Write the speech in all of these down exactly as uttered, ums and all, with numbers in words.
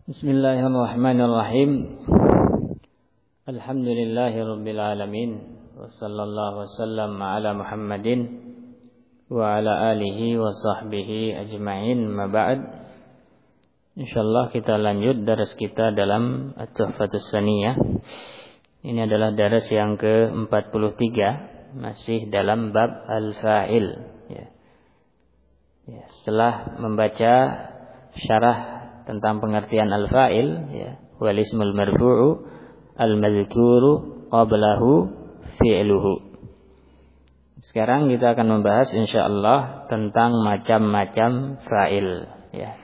Bismillahirrahmanirrahim. Alhamdulillahirabbil alamin. Wassallallahu wasallam ala Muhammadin wa ala alihi wa sahbihi ajma'in. Ma ba'd. Insyaallah kita lanjut daras kita dalam At-Tuhfatus Saniyah. Ini adalah daras yang ke empat puluh tiga, masih dalam bab al-fa'il ya. Ya, setelah membaca syarah tentang pengertian al-fa'il ya, wal ismul marfu'u al-madhkuru qablahu fi'luhu. Sekarang kita akan membahas insyaallah tentang macam-macam fa'il ya.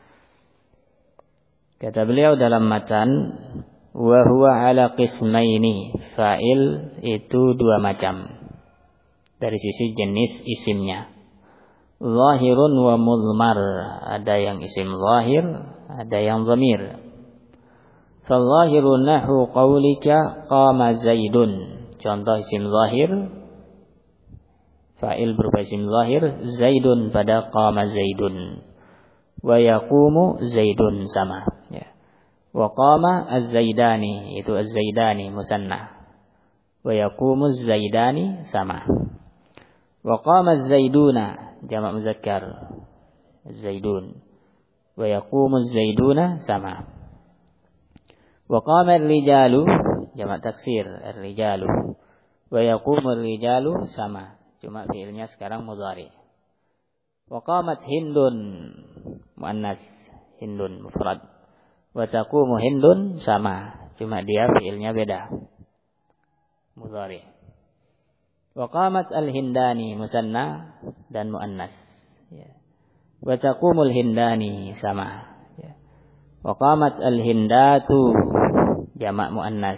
Kata beliau dalam matan, wa huwa ala qismaini, fa'il itu dua macam dari sisi jenis isimnya. Zahirun wa mudmar, ada yang isim zahir, ada yang dhamir. Fal-zahiru nahu qawlika qama zaidun. Contoh isim zahir, fa'il berupa isim zahir, zaidun pada qama zaidun. Wa yaqumu zaidun sama ya. Wa qama az-zaidani, itu az-zaidani musanna. Wa yaqumu az-zaidani sama. Wa qama az-zaiduna, jamak muzakkar zaidun. Wa yaqumu az-zaiduna sama. Wa qama ar-rijalu, jamak taksir ar-rijalu. Wa yaqumu ar-rijalu sama, cuma fiilnya sekarang mudhari. Wa qamat hindun, muannas, hindun mufrad. Wa taqumu hindun sama, cuma dia fiilnya beda, mudhari. Wa qamat al-hindani, musanna dan muannas ya. Wa taqumul hindani sama ya. Wa qamat al-hindatu, jamak muannas.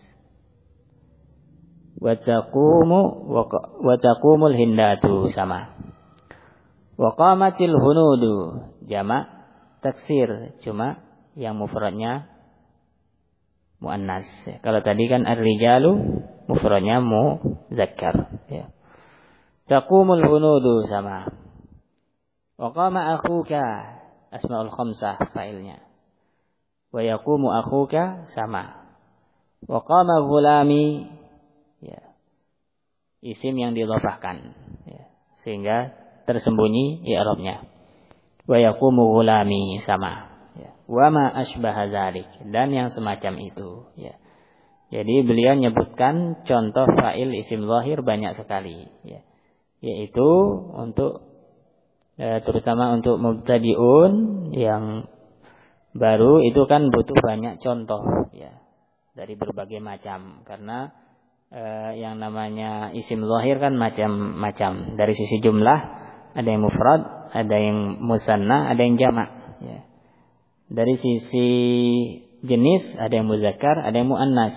Wa taqumu wa taqumul hindatu sama. Wa qamatil hunudu, jamak taksir, cuma yang mufradnya muannas ya. Kalau tadi kan ar-rijalu mufradnya muzakkar ya. Taqumul hunudu sama. Wa qama akhuka, asmaul khamsah fa'ilnya. Wa yaqumu akhuka sama. Wa qama ghulami ya, isim yang didhafahkan ya, sehingga tersembunyi i'rabnya. Wa yaqumu ghulami sama ya. Wa ma asbaha dzalik, dan yang semacam itu ya. Jadi beliau menyebutkan contoh fa'il isim zahir banyak sekali ya. Yaitu untuk eh, terutama untuk mubtadi'un yang baru itu kan butuh banyak contoh ya, dari berbagai macam, karena eh, yang namanya isim zahir kan macam-macam. Dari sisi jumlah ada yang mufrad, ada yang musanna, ada yang jamak ya. Dari sisi jenis ada yang muzakkar, ada yang muannas.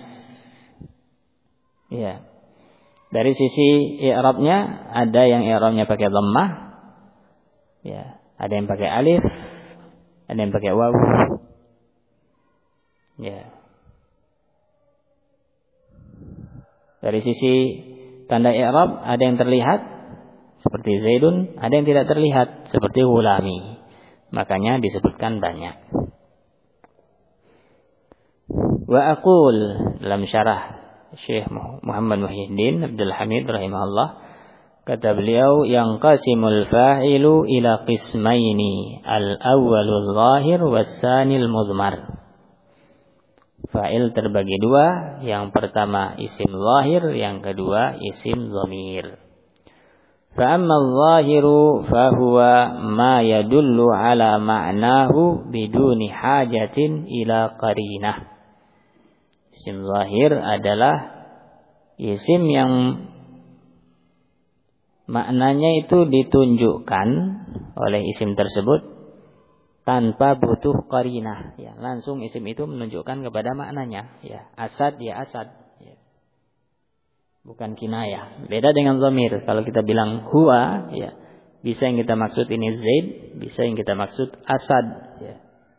Ya. Dari sisi i'rabnya ada yang i'rabnya pakai dhammah. Ya, ada yang pakai alif, ada yang pakai waw. Ya. Dari sisi tanda i'rab ada yang terlihat seperti zaidun, ada yang tidak terlihat seperti ghulami. Makanya disebutkan banyak. Wa aqul, dalam syarah Syekh Muhammad Muhyiddin Abdul Hamid rahimahullah, kata beliau, yang qasimul fa'ilu ila qismaini, al-awwalul zahir was-sanil mudmar. Fa'il terbagi dua, yang pertama isim zahir, yang kedua isim dhamir. Fa amma adh-dhahiru fa huwa ma yadullu ala ma'nahu biduni hajatin ila qarinah. Isim zahir adalah isim yang maknanya itu ditunjukkan oleh isim tersebut tanpa butuh qarinah ya, langsung isim itu menunjukkan kepada maknanya ya. Asad ya asad ya. Bukan kinayah. Beda dengan dhamir. Kalau kita bilang huwa ya, bisa yang kita maksud ini Zaid, bisa yang kita maksud Asad ya.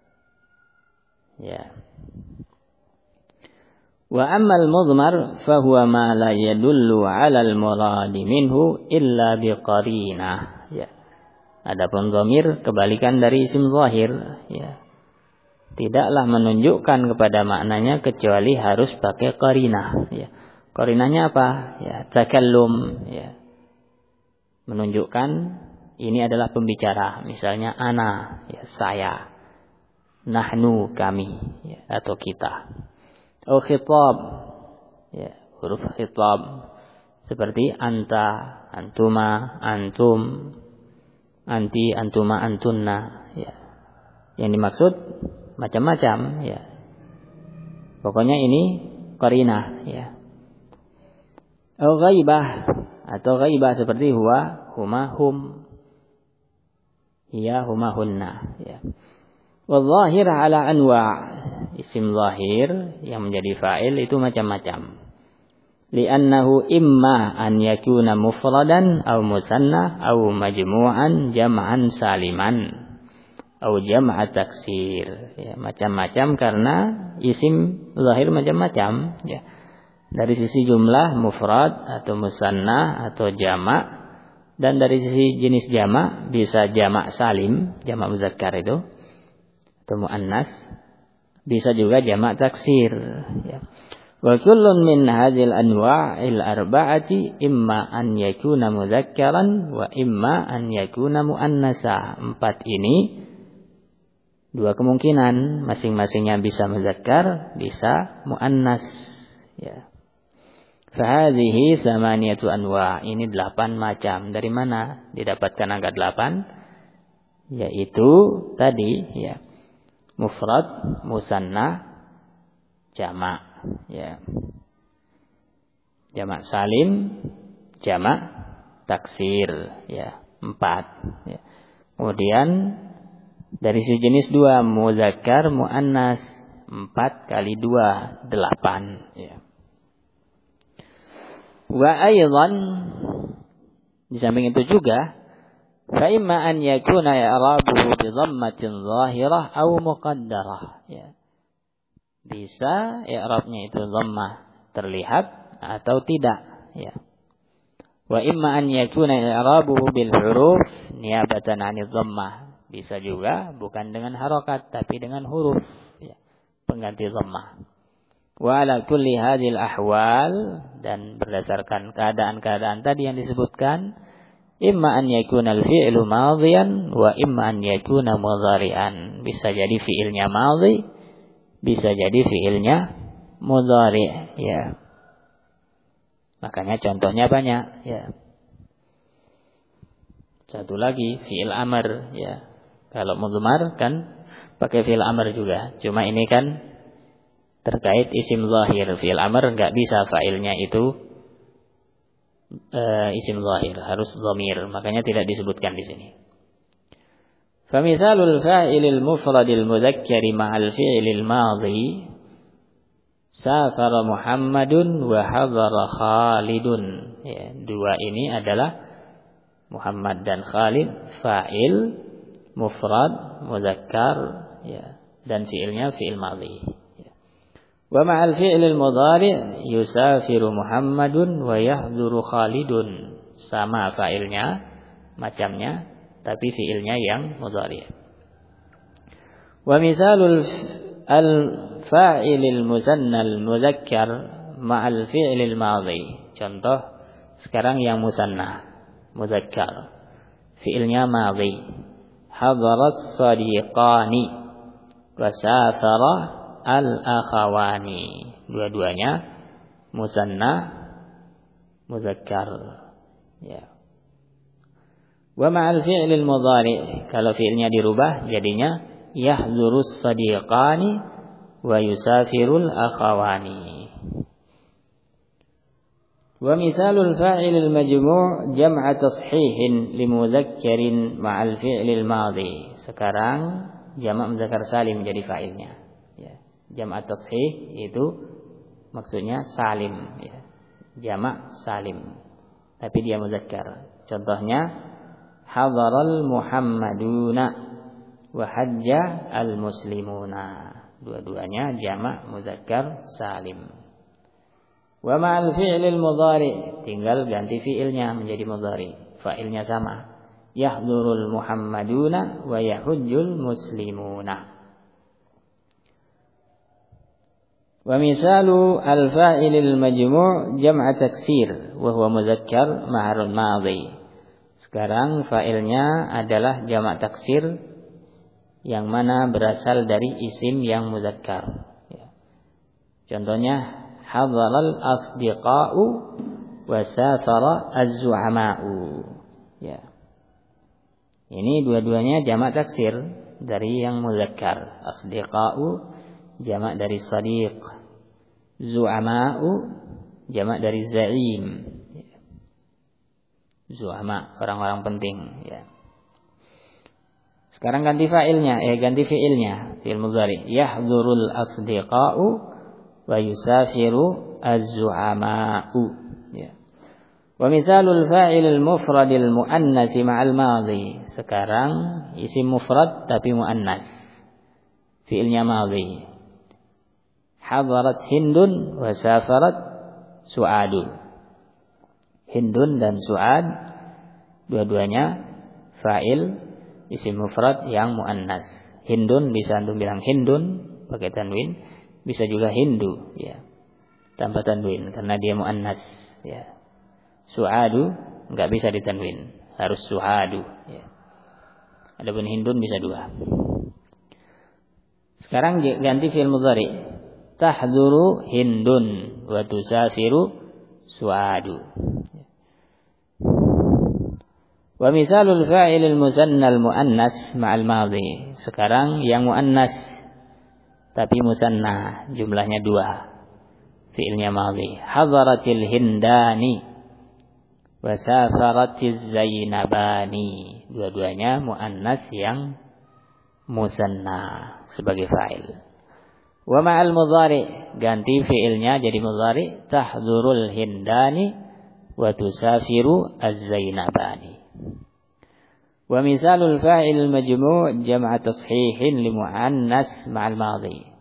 Ya. Wa ammal mudmar fa huwa ma la yadullu 'ala al-murad minhu illa biqarinah ya. Adapun dhamir kebalikan dari isim zahir ya. tidaklah menunjukkan kepada maknanya kecuali harus pakai qarinah, ya. Qarinahnya apa? Ya, takallum, ya. Menunjukkan ini adalah pembicara, misalnya ana, ya, saya, nahnu, kami, ya, atau kita. Atau khitab, ya, huruf khitab seperti anta, antuma, antum, anti, antuma, antunna, ya. Yang dimaksud macam-macam, ya. Pokoknya ini qarinah, ya. Atau ghaibah, atau ghaibah seperti huwa, huma, hum, hiya, huma, hunna, ya. Wal-zahir ala anwa', isim zahir yang menjadi fa'il itu macam-macam. Li'annahu imma an yakuna mufradan aw musanna aw majmu'an jam'an saliman aw jam'a taksir, ya, macam-macam karena isim zahir macam-macam, ya. Dari sisi jumlah mufrad atau musanna atau jama', dan dari sisi jenis jama' bisa jama' salim, jama' muzakkar itu atau muannas, bisa juga jama' taksir, ya. Wa kullun min hadhil anwa'il arba'ati imma an yakuna muzakkaran wa imma an yakuna muannasa. Empat ini dua kemungkinan, masing-masingnya bisa muzakkar, bisa muannas, ya. Fahadhihi samaniyatu anwa', ini delapan macam. Dari mana didapatkan angka delapan? Yaitu tadi, ya, mufrad, musanna, jama', ya. Jama' salim, jama' taksir, ya, empat, ya. Kemudian dari sejenis dua, muzakkar, muannas, empat kali dua, delapan, ya. Wa aydan, di samping itu juga, fa imma an yakuna i'rabuhu bi dhammatin zahirah aw muqaddarah, ya. Bisa i'rabnya itu dhammah terlihat atau tidak, ya. Wa imma an yakuna i'rabuhu bil huruf niyabatan 'anil dhammah, bisa juga bukan dengan harokat tapi dengan huruf, ya, pengganti dhammah. Wa ala kulli hadhil ahwal, dan berdasarkan keadaan-keadaan tadi yang disebutkan, imma an yakuna al-fi'lu madhiyan wa imma an yakuna mudhari'an, bisa jadi fi'ilnya madhi, bisa jadi fi'ilnya mudhari', ya. Makanya contohnya banyak, ya. Satu lagi fi'il amr, ya. Kalau mudhmar kan pakai fi'il amr juga, cuma ini kan terkait isim zahir. Fi'il amr enggak bisa fa'ilnya itu uh, isim zahir, harus dhamir, makanya tidak disebutkan di sini. Famisalul fa'ilil mufradil mudzakkari ma'al fi'ilil madhi safara Muhammadun wa hadara Khalidun, ya, dua ini adalah Muhammad dan Khalid, fa'il mufrad mudzakkar, ya, dan fi'ilnya fi'il madhi. Wa ma'al fi'lil mudhari' yusafiru Muhammadun wa yahduru Khalidun, sama fa'ilnya, macamnya, tapi fi'ilnya yang mudhari'. Wa misalul al-fa'ilil musannal mudzakkar ma'al fi'lil madhi, contoh sekarang yang musanna mudzakkar, fi'ilnya madhi, hadaras sadiqani wa safara al-akhawani, dua-duanya musanna muzakkar, ya. Wa ma'al fi'lil mudhari', kalau fi'ilnya dirubah jadinya yahdurus sadiqani wa yusafirul akhawani. Wa misalul fa'ilil majmu' jam'a tashihin limudhakkarin ma'al fi'lil madhi, sekarang jamak mudzakkar salim jadi fa'ilnya, ya. Jamak tashih itu maksudnya salim, ya. Jamak salim tapi dia mudzakkar. Contohnya hadaral Muhammaduna wa hajja al muslimuna, dua-duanya jamak mudzakkar salim. Wa ma'al fi'lil mudhari', tinggal ganti fi'ilnya menjadi mudhari, fa'ilnya sama, yahdurul Muhammaduna wa yahujjul muslimuna. Wa misalu al-fa'ilil majmu' jam'a taksir wa huwa mudzakkar ma'run madhi. Sekarang fa'ilnya adalah jamak taksir yang mana berasal dari isim yang mudzakkar. Ya. Contohnya hadaral asdiqa'u wa safara az-zu'ama'u. Ya. Ini dua-duanya jamak taksir dari yang mudzakkar. Asdiqa'u jamak dari sadiq. Zu'ama'u jamak dari za'im. Zu'ama, orang-orang penting, ya. Sekarang ganti fa'ilnya, eh ganti fi'ilnya, fi'il mudhari. Yahdurul asdiqa'u wa yusafiru az-zu'ama'u. Ya. Wa misalul fa'ilil mufradil muannasi ma'al madhi. Sekarang isim mufrad tapi muannas. Fi'ilnya madhi. Hadarat Hindun wa safarat Su'adu. Hindun dan Su'ad dua-duanya fa'il isim mufrad yang muannas. Hindun bisa antum bilang Hindun pakai tanwin, bisa juga Hindu ya. Tanpa tanwin karena dia muannas ya. Su'adu enggak bisa ditanwin, harus Su'adu ya. Adapun Hindun bisa dua. Sekarang ganti fi'il mudhari. Tahduru Hindun wa tusafiru Su'adu. Wa misalul fa'ilil musanna al-muannas ma'al madhi. Sekarang yang muannas tapi musanna jumlahnya dua. Fi'ilnya madhi. Hadaratil hindani wa safaratiz zainabani. Dua-duanya muannas yang musanna sebagai fa'il. Wa ma'al mudhari, ganti fi'ilnya jadi mudhari. Tahdurul hindani wa tusafiru az-zainabani. Wa misalul fa'il majmu' jam'a tashihin li muannas ma'al madhi.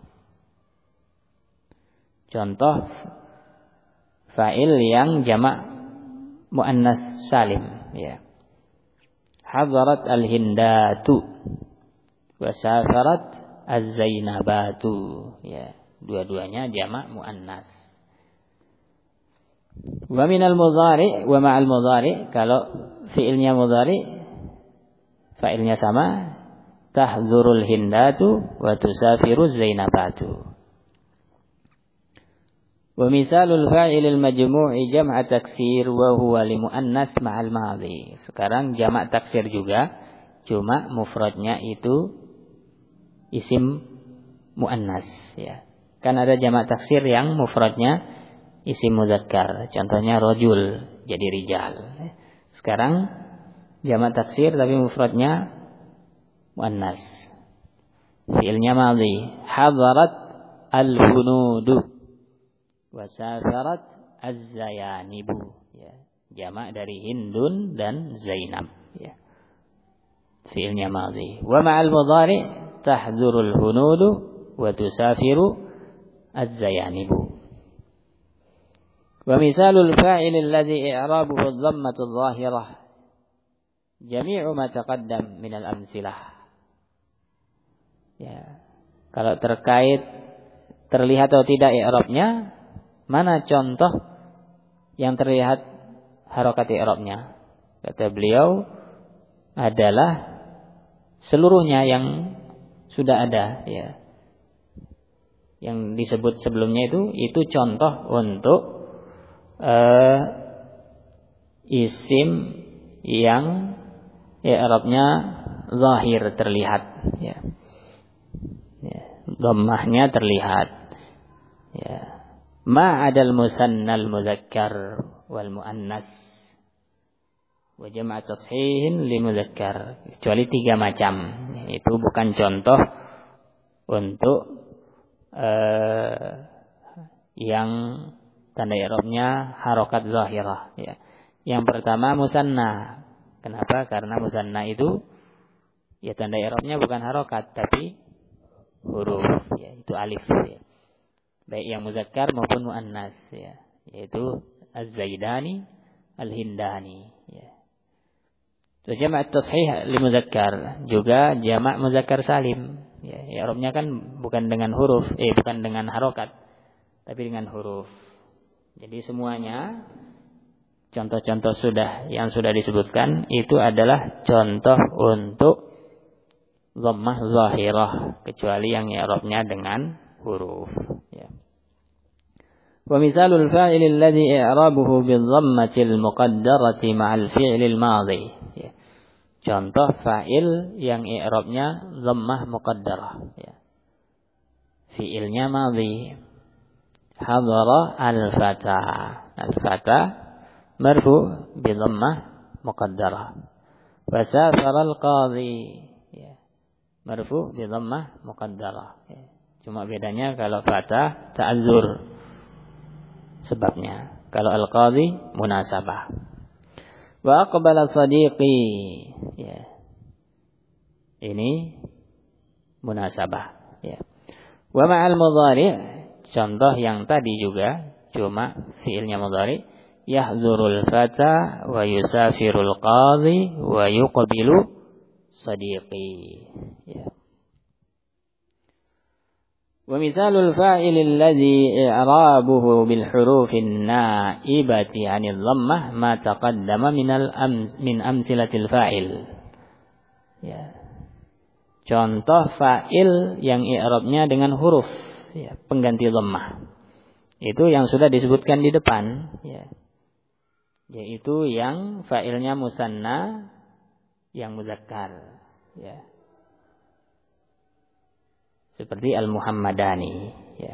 Contoh fa'il yang jamak muannas salim ya. Hadarat al-hindatu wa safarat az-zainabatu ya, dua-duanya jamak muannas. Wa minal mudhari wa ma'al mudhari, kalau fi'ilnya mudhari fa'ilnya sama, tahdurul hindatu wa tusafiru zainabatu. Wa misalul fa'ilil majmu'i jam'a taksir wa huwa li muannas ma'al madhi. Sekarang jamak taksir juga, cuma mufradnya itu isim muannas ya. Kan ada jamak taksir yang mufradnya isim mudzakkar. Contohnya rajul jadi rijal. Sekarang jamak taksir tapi mufradnya muannas. Fi'ilnya madhi. Hadarat al-hunudu wa safarat az-zayanibu ya. Jamak dari Hindun dan Zainab ya. Fi'ilnya madhi. Wa ma'al mudhari tahdurul hunudu wa tusafiru az-zayanibu. Wa misalul fa'il alladhi i'rabuhu ad-dhammatu adh-dhahirah jami'u ma taqaddam min al-amtsilah. Ya. Kalau terkait terlihat atau tidak i'rabnya, mana contoh yang terlihat harokat i'rabnya? Kata beliau adalah seluruhnya yang sudah ada ya. Yang disebut sebelumnya itu itu contoh untuk uh, isim yang i'rabnya zahir terlihat ya. Ya, dhammahnya terlihat. Ya. Ma'adal musannal mudzakkar wal muannas wa jam'a tashihin li mudzakkar, kecuali tiga macam. Itu bukan contoh untuk uh, yang tanda i'rabnya harokat zahirah ya. Yang pertama musanna. Kenapa? Karena musanna itu ya tanda i'rabnya bukan harokat tapi huruf ya, itu alif ya. Baik yang muzakkar maupun muannas ya, yaitu az-zaidani, al-hindani ya. Terus jamak tashih li muzakkar, juga jamak muzakkar salim ya. I'rabnya kan bukan dengan huruf, eh bukan dengan harokat tapi dengan huruf. Jadi semuanya contoh-contoh sudah yang sudah disebutkan itu adalah contoh untuk dhammah zahirah, kecuali yang i'rabnya dengan huruf. Ya. Wa misalul fa'il alladhi i'rabuhu bidh-dhammati al-muqaddarati ma'al fi'lil madhi. Ya. Contoh fa'il yang i'rabnya dhammah muqaddarah. Ya. Fi'ilnya madhi. Hadara al-fata. Al-fata marfu bi dhammah muqaddarah. Wa safara al-qadhi. Ya. Marfu bi dhammah muqaddarah. Ya. Cuma bedanya kalau fata ta'azzur sebabnya. Kalau al-qadhi munasabah. Wa aqbala sadiqi. Ya. Ini munasabah. Ya. Wa ma'al mudhari'. Contoh yang tadi juga cuma fiilnya mudhari, yahzurul fata wa yusafirul qadhi wa yuqbilu sadiqi. Ya. Wa misalul fa'il alladhi i'rabuhu bil hurufin naibati 'anil dhammah ma taqaddama minal am, min amsilatil fa'il. Ya. Contoh fa'il yang i'rabnya dengan huruf, ya, pengganti dhammah. Itu yang sudah disebutkan di depan, ya. Yaitu yang fa'ilnya musanna, yang muzakkar, ya. Seperti al-Muhammadani, ya.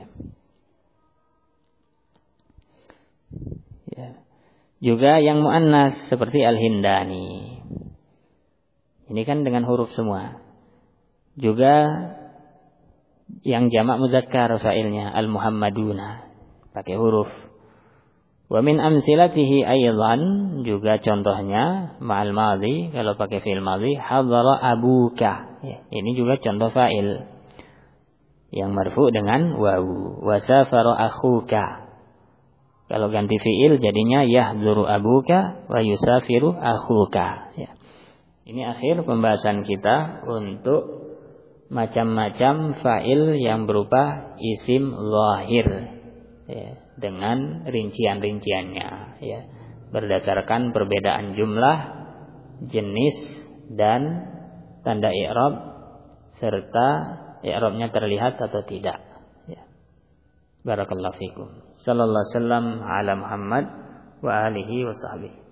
Ya. Juga yang muannas seperti al-Hindani. Ini kan dengan huruf semua. Juga yang jamak muzakkar fa'ilnya al-Muhammaduna pakai huruf. Wa min amsilatihi aidan, juga contohnya ma'al madhi kalau pakai fi'il madhi, hadara abuka. Ya, ini juga contoh fa'il yang marfu dengan wawu. Wa safara akhuka. Kalau ganti fi'il jadinya yahduru abuka wa yusafiru akhuka. Ya. Ini akhir pembahasan kita untuk macam-macam fa'il yang berupa isim zahir, ya, dengan rincian-rinciannya, ya, berdasarkan perbedaan jumlah, jenis dan tanda i'rab serta i'rabnya terlihat atau tidak. Ya. Barakallahu fikum. Sallallahu alaihi wasallam ala Muhammad wa alihi wa sahbihi.